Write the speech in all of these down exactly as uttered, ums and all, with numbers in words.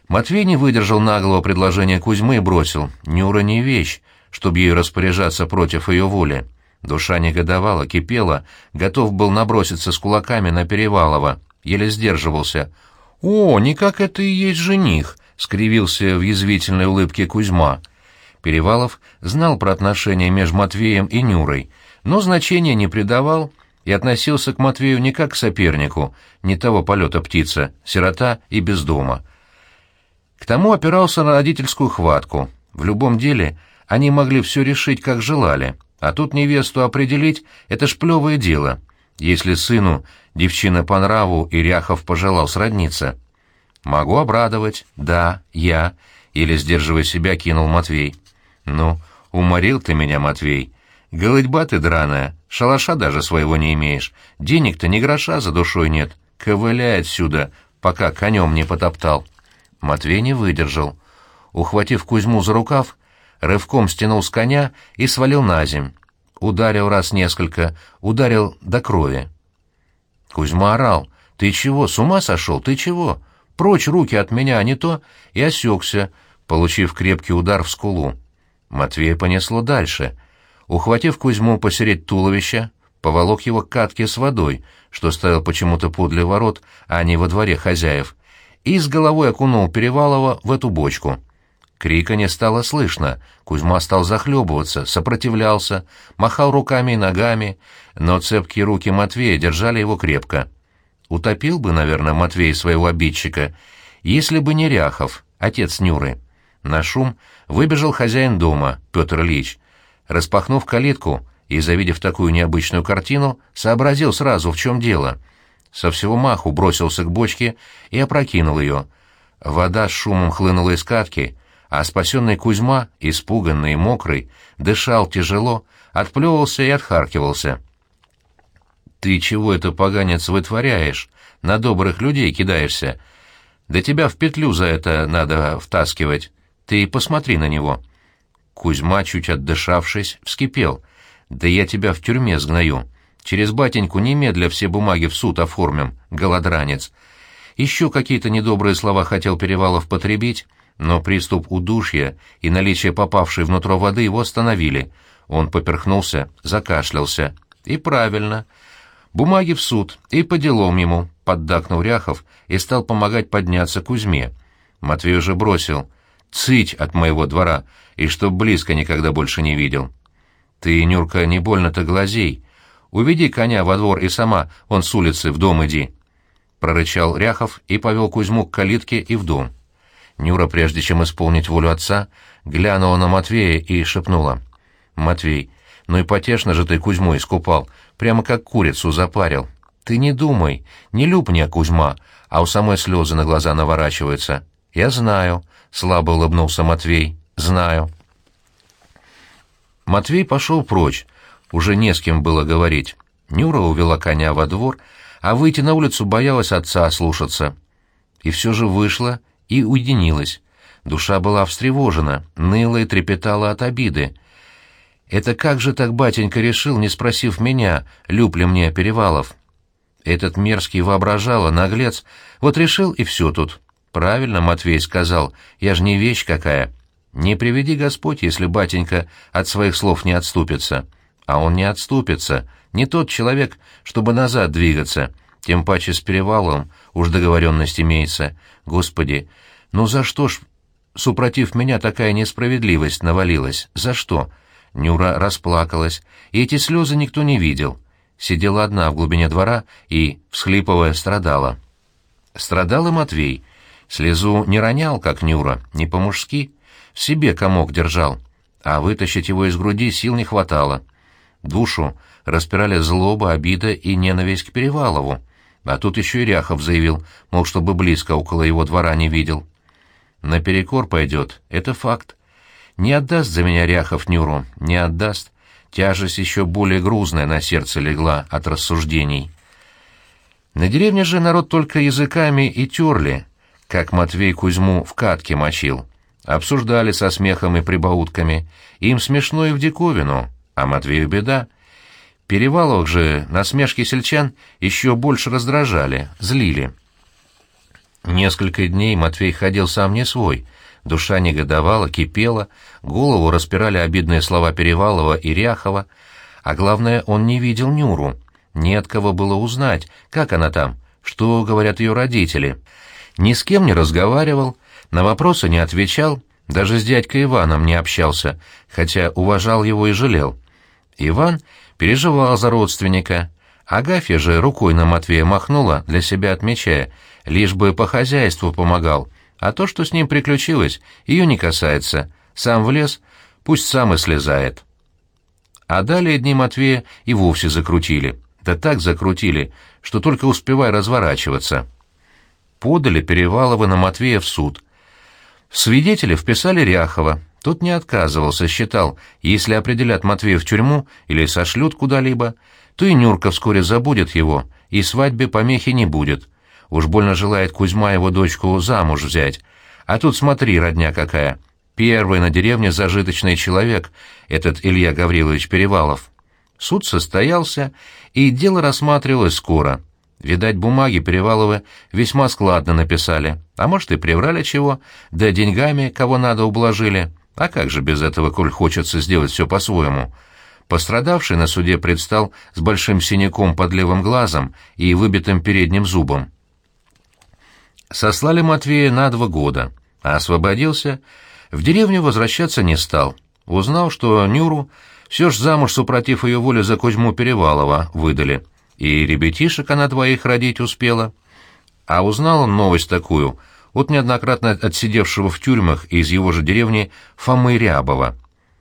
Матвей не выдержал наглого предложения Кузьмы и бросил: «Нюра не вещь, чтобы ею распоряжаться против ее воли». Душа негодовала, кипела, готов был наброситься с кулаками на Перевалова, еле сдерживался. «О, не как это и есть жених!» — скривился в язвительной улыбке Кузьма. Перевалов знал про отношения между Матвеем и Нюрой, но значения не придавал и относился к Матвею не как к сопернику, не того полета птица, сирота и без дома. К тому опирался на родительскую хватку. В любом деле они могли все решить, как желали, а тут невесту определить — это ж плевое дело, если сыну девчина по нраву и Ряхов пожелал сродниться. «Могу обрадовать, да, я», — или, сдерживая себя, кинул Матвей. «Ну, уморил ты меня, Матвей. Голытьба ты драная, шалаша даже своего не имеешь, денег-то ни гроша за душой нет. Ковыляй отсюда, пока конем не потоптал». Матвей не выдержал. Ухватив Кузьму за рукав, рывком стянул с коня и свалил на земь. Ударил раз несколько, ударил до крови. Кузьма орал: «Ты чего, с ума сошел? Ты чего? Прочь руки от меня, а не то!» И осекся, получив крепкий удар в скулу. Матвея понесло дальше. Ухватив Кузьму посередь туловища, поволок его к катке с водой, что стоял почему-то подле ворот, а не во дворе хозяев, и с головой окунул Перевалова в эту бочку. Крика не стало слышно, Кузьма стал захлебываться, сопротивлялся, махал руками и ногами, но цепкие руки Матвея держали его крепко. Утопил бы, наверное, Матвей своего обидчика, если бы не Ряхов, отец Нюры. На шум выбежал хозяин дома, Петр Ильич. Распахнув калитку и завидев такую необычную картину, сообразил сразу, в чем дело. Со всего маху бросился к бочке и опрокинул ее. Вода с шумом хлынула из катки, а спасенный Кузьма, испуганный и мокрый, дышал тяжело, отплевывался и отхаркивался. «Ты чего это, поганец, вытворяешь? На добрых людей кидаешься? Да тебя в петлю за это надо втаскивать. Ты посмотри на него». Кузьма, чуть отдышавшись, вскипел. «Да я тебя в тюрьме сгною. Через батеньку немедля все бумаги в суд оформим, голодранец». Еще какие-то недобрые слова хотел Перевалов потребить, но приступ удушья и наличие попавшей внутрь воды его остановили. Он поперхнулся, закашлялся. «И правильно. Бумаги в суд, и по делам ему», — поддакнул Ряхов и стал помогать подняться Кузьме. Матвей уже бросил: «Цыть от моего двора, и чтоб близко никогда больше не видел». «Ты, Нюрка, не больно-то глазей. Уведи коня во двор и сама, он с улицы, в дом иди», — прорычал Ряхов и повел Кузьму к калитке и в дом. Нюра, прежде чем исполнить волю отца, глянула на Матвея и шепнула: «Матвей, ну и потешно же ты Кузьму искупал, прямо как курицу запарил. Ты не думай, не люб мне, Кузьма, а у самой слезы на глаза наворачиваются». «Я знаю», — слабо улыбнулся Матвей, — «знаю». Матвей пошел прочь, уже не с кем было говорить. Нюра увела коня во двор, а выйти на улицу боялась отца ослушаться. И все же вышла и уединилась. Душа была встревожена, ныла и трепетала от обиды. «Это как же так батенька решил, не спросив меня, люб ли мне Перевалов?» Этот мерзкий воображала, наглец, вот решил и все тут. «Правильно, Матвей сказал, я ж не вещь какая. Не приведи Господь, если батенька от своих слов не отступится». А он не отступится, не тот человек, чтобы назад двигаться, тем паче с Переваловым уж договоренность имеется. Господи, ну за что ж, супротив меня, такая несправедливость навалилась? За что? Нюра расплакалась, и эти слезы никто не видел. Сидела одна в глубине двора и, всхлипывая, страдала. Страдал и Матвей. Слезу не ронял, как Нюра, не по-мужски, в себе комок держал, а вытащить его из груди сил не хватало. Душу распирали злоба, обида и ненависть к Перевалову, а тут еще и Ряхов заявил, мол, чтобы близко около его двора не видел. Наперекор пойдет, это факт. Не отдаст за меня Ряхов Нюру, не отдаст. Тяжесть еще более грузная на сердце легла от рассуждений. На деревне же народ только языками и терли, как Матвей Кузьму в катке мочил. Обсуждали со смехом и прибаутками, им смешно и в диковину, а Матвею беда. Переваловых же насмешки сельчан еще больше раздражали, злили. Несколько дней Матвей ходил сам не свой. Душа негодовала, кипела, голову распирали обидные слова Перевалова и Ряхова, а главное, он не видел Нюру. Не от кого было узнать, как она там, что говорят ее родители. Ни с кем не разговаривал, на вопросы не отвечал, даже с дядькой Иваном не общался, хотя уважал его и жалел. Иван переживал за родственника. Агафья же рукой на Матвея махнула, для себя отмечая, лишь бы по хозяйству помогал, а то, что с ним приключилось, ее не касается. Сам влез, пусть сам и слезает. А далее дни Матвея и вовсе закрутили. Да так закрутили, что только успевай разворачиваться. Подали Перевалова на Матвея в суд. В свидетели вписали Ряхова. Тот не отказывался, считал, если определят Матвея в тюрьму или сошлют куда-либо, то и Нюрка вскоре забудет его, и свадьбе помехи не будет. Уж больно желает Кузьма его дочку замуж взять. А тут смотри, родня какая. Первый на деревне зажиточный человек, этот Илья Гаврилович Перевалов. Суд состоялся, и дело рассматривалось скоро. Видать, бумаги Переваловы весьма складно написали, а может и приврали чего, да деньгами кого надо ублажили. А как же без этого, коль хочется сделать все по-своему? Пострадавший на суде предстал с большим синяком под левым глазом и выбитым передним зубом. Сослали Матвея на два года, а освободился, в деревню возвращаться не стал. Узнал, что Нюру все ж замуж, супротив ее воли, за Кузьму Перевалова выдали, и ребятишек она двоих родить успела. А узнал он новость такую от неоднократно отсидевшего в тюрьмах из его же деревни Фомы Рябова.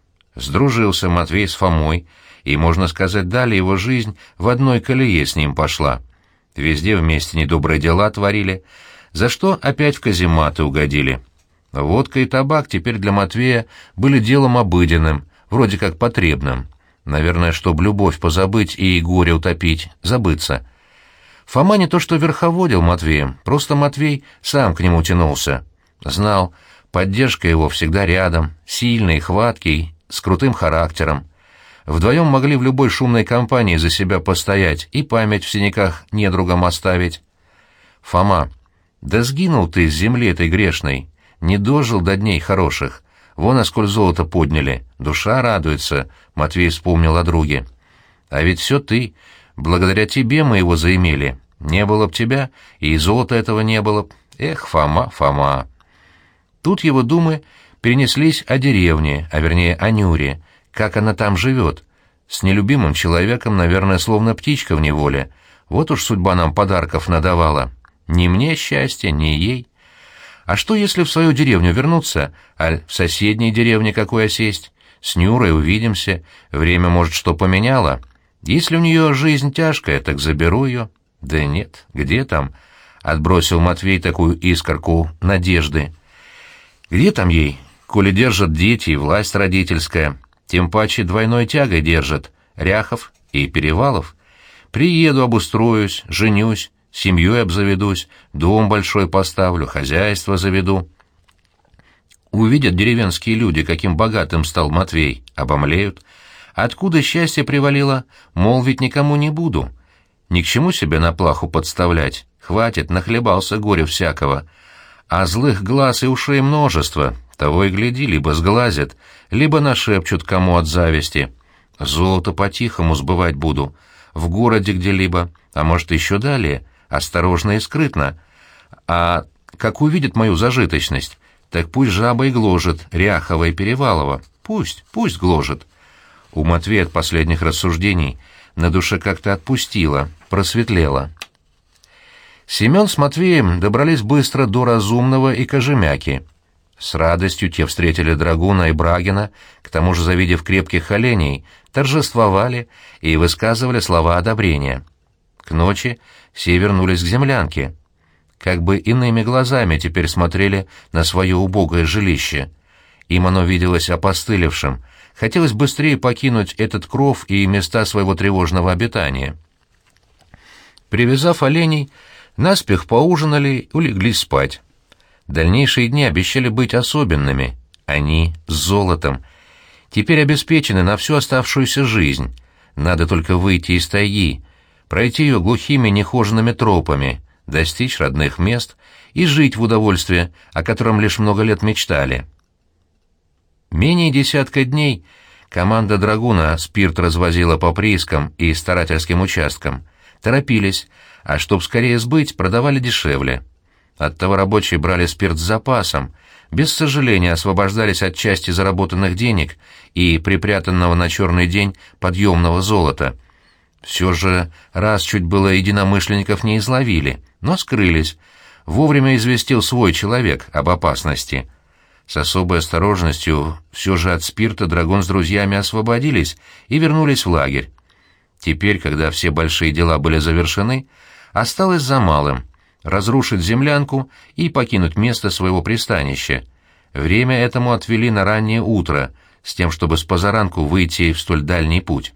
Сдружился Матвей с Фомой, и, можно сказать, далее его жизнь в одной колее с ним пошла. Везде вместе недобрые дела творили, за что опять в казематы угодили. Водка и табак теперь для Матвея были делом обыденным, вроде как потребным. Наверное, чтоб любовь позабыть и горе утопить, забыться. Фома не то что верховодил Матвеем, просто Матвей сам к нему тянулся. Знал, поддержка его всегда рядом, сильный, хваткий, с крутым характером. Вдвоем могли в любой шумной компании за себя постоять и память в синяках недругам оставить. Фома, да сгинул ты с земли этой грешной, не дожил до дней хороших. Вон, а сколь золото подняли, душа радуется, Матвей вспомнил о друге. А ведь все ты, благодаря тебе мы его заимели. Не было б тебя, и золота этого не было б. Эх, Фома, Фома. Тут его думы перенеслись о деревне, а вернее о Нюре, как она там живет. С нелюбимым человеком, наверное, словно птичка в неволе. Вот уж судьба нам подарков надавала. Ни мне счастья, ни ей. А что, если в свою деревню вернуться, аль в соседней деревне какой осесть? С Нюрой увидимся, время, может, что поменяло. Если у нее жизнь тяжкая, так заберу ее. Да нет, где там? Отбросил Матвей такую искорку надежды. Где там ей, коли держат дети и власть родительская? Тем паче двойной тягой держат Ряхов и Перевалов. Приеду, обустроюсь, женюсь, семьей обзаведусь, дом большой поставлю, хозяйство заведу. Увидят деревенские люди, каким богатым стал Матвей, обомлеют. Откуда счастье привалило, мол, ведь никому не буду. Ни к чему себе на плаху подставлять, хватит, нахлебался горя всякого. А злых глаз и ушей множество, того и гляди, либо сглазят, либо нашепчут кому от зависти. Золото по-тихому сбывать буду, в городе где-либо, а может еще далее, осторожно и скрытно. А как увидят мою зажиточность, так пусть жаба и гложет Ряхова и Перевалова, пусть, пусть гложет. У Матвея от последних рассуждений на душе как-то отпустило, просветлело. Семен с Матвеем добрались быстро до Разумного и Кожемяки. С радостью те встретили Драгуна и Брагина, к тому же, завидев крепких оленей, торжествовали и высказывали слова одобрения. К ночи все вернулись к землянке. Как бы иными глазами теперь смотрели на свое убогое жилище. Им оно виделось опостылевшим, хотелось быстрее покинуть этот кров и места своего тревожного обитания. Привязав оленей, наспех поужинали и улеглись спать. Дальнейшие дни обещали быть особенными. Они с золотом. Теперь обеспечены на всю оставшуюся жизнь. Надо только выйти из тайги, пройти ее глухими нехоженными тропами, достичь родных мест и жить в удовольствие, о котором лишь много лет мечтали. Менее десятка дней команда «Драгуна» спирт развозила по приискам и старательским участкам. Торопились, а чтоб скорее сбыть, продавали дешевле. Оттого рабочие брали спирт с запасом, без сожаления освобождались от части заработанных денег и припрятанного на черный день подъемного золота. Все же раз чуть было единомышленников не изловили, но скрылись. Вовремя известил свой человек об опасности. С особой осторожностью все же от спирта Драгун с друзьями освободились и вернулись в лагерь. Теперь, когда все большие дела были завершены, осталось за малым — разрушить землянку и покинуть место своего пристанища. Время этому отвели на раннее утро, с тем, чтобы с позаранку выйти в столь дальний путь.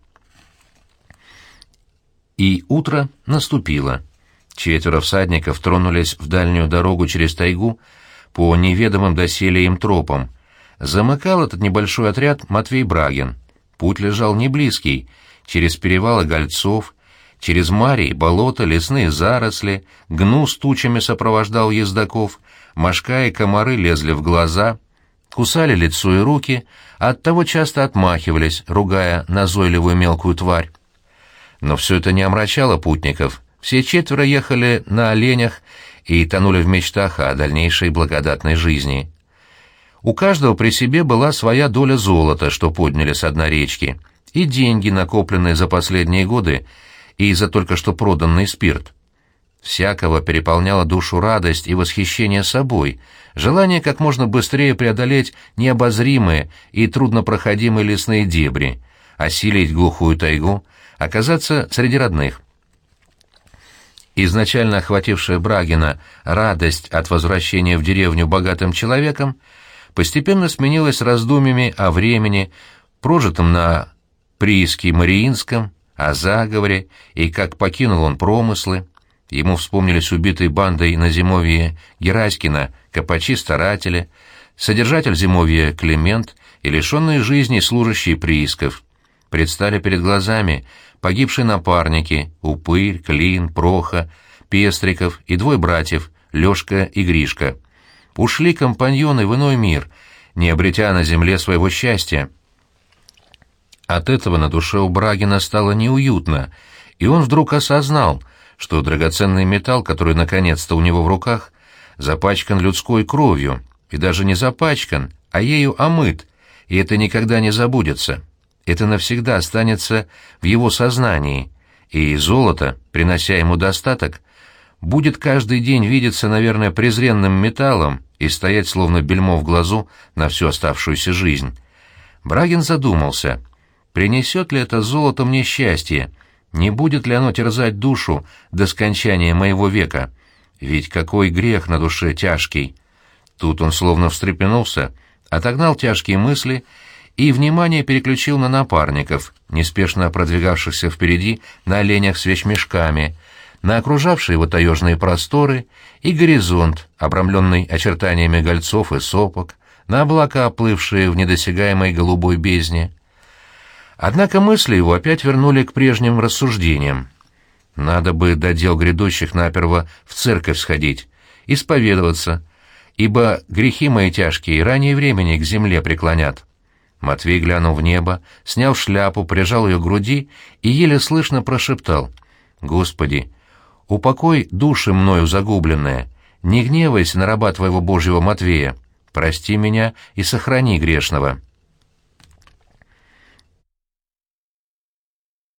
И утро наступило. Четверо всадников тронулись в дальнюю дорогу через тайгу по неведомым доселе им тропам. Замыкал этот небольшой отряд Матвей Брагин. Путь лежал неблизкий, через перевалы Гольцов, через марий, болота, лесные заросли, гну с тучами сопровождал ездаков, мошка и комары лезли в глаза, кусали лицо и руки, а оттого часто отмахивались, ругая назойливую мелкую тварь. Но все это не омрачало путников. Все четверо ехали на оленях и тонули в мечтах о дальнейшей благодатной жизни. У каждого при себе была своя доля золота, что подняли с дна речки, и деньги, накопленные за последние годы, и за только что проданный спирт. Всякого переполняла душу радость и восхищение собой, желание как можно быстрее преодолеть необозримые и труднопроходимые лесные дебри, осилить глухую тайгу, оказаться среди родных. Изначально охватившая Брагина радость от возвращения в деревню богатым человеком постепенно сменилась раздумьями о времени, прожитом на прииске Мариинском, о заговоре и как покинул он промыслы. Ему вспомнились убитые бандой на зимовье Гераськина копачи-старатели, содержатель зимовья Климент и лишенные жизни служащие приисков. Предстали перед глазами погибшие напарники Упырь, Клин, Проха, Пестриков и двое братьев Лёшка и Гришка. Ушли компаньоны в иной мир, не обретя на земле своего счастья. От этого на душе у Брагина стало неуютно, и он вдруг осознал, что драгоценный металл, который наконец-то у него в руках, запачкан людской кровью, и даже не запачкан, а ею омыт, и это никогда не забудется. Это навсегда останется в его сознании, и золото, принося ему достаток, будет каждый день видеться, наверное, презренным металлом и стоять словно бельмо в глазу на всю оставшуюся жизнь. Брагин задумался, принесет ли это золото мне счастье, не будет ли оно терзать душу до скончания моего века, ведь какой грех на душе тяжкий. Тут он словно встрепенулся, отогнал тяжкие мысли и внимание переключил на напарников, неспешно продвигавшихся впереди на оленях с вещмешками, на окружавшие его таежные просторы и горизонт, обрамленный очертаниями гольцов и сопок, на облака, оплывшие в недосягаемой голубой бездне. Однако мысли его опять вернули к прежним рассуждениям. Надо бы до дел грядущих наперво в церковь сходить, исповедоваться, ибо грехи мои тяжкие ранее времени к земле преклонят. Матвей глянул в небо, снял шляпу, прижал ее к груди и еле слышно прошептал: «Господи, упокой души мною загубленные, не гневайся на раба твоего Божьего Матвея, прости меня и сохрани грешного».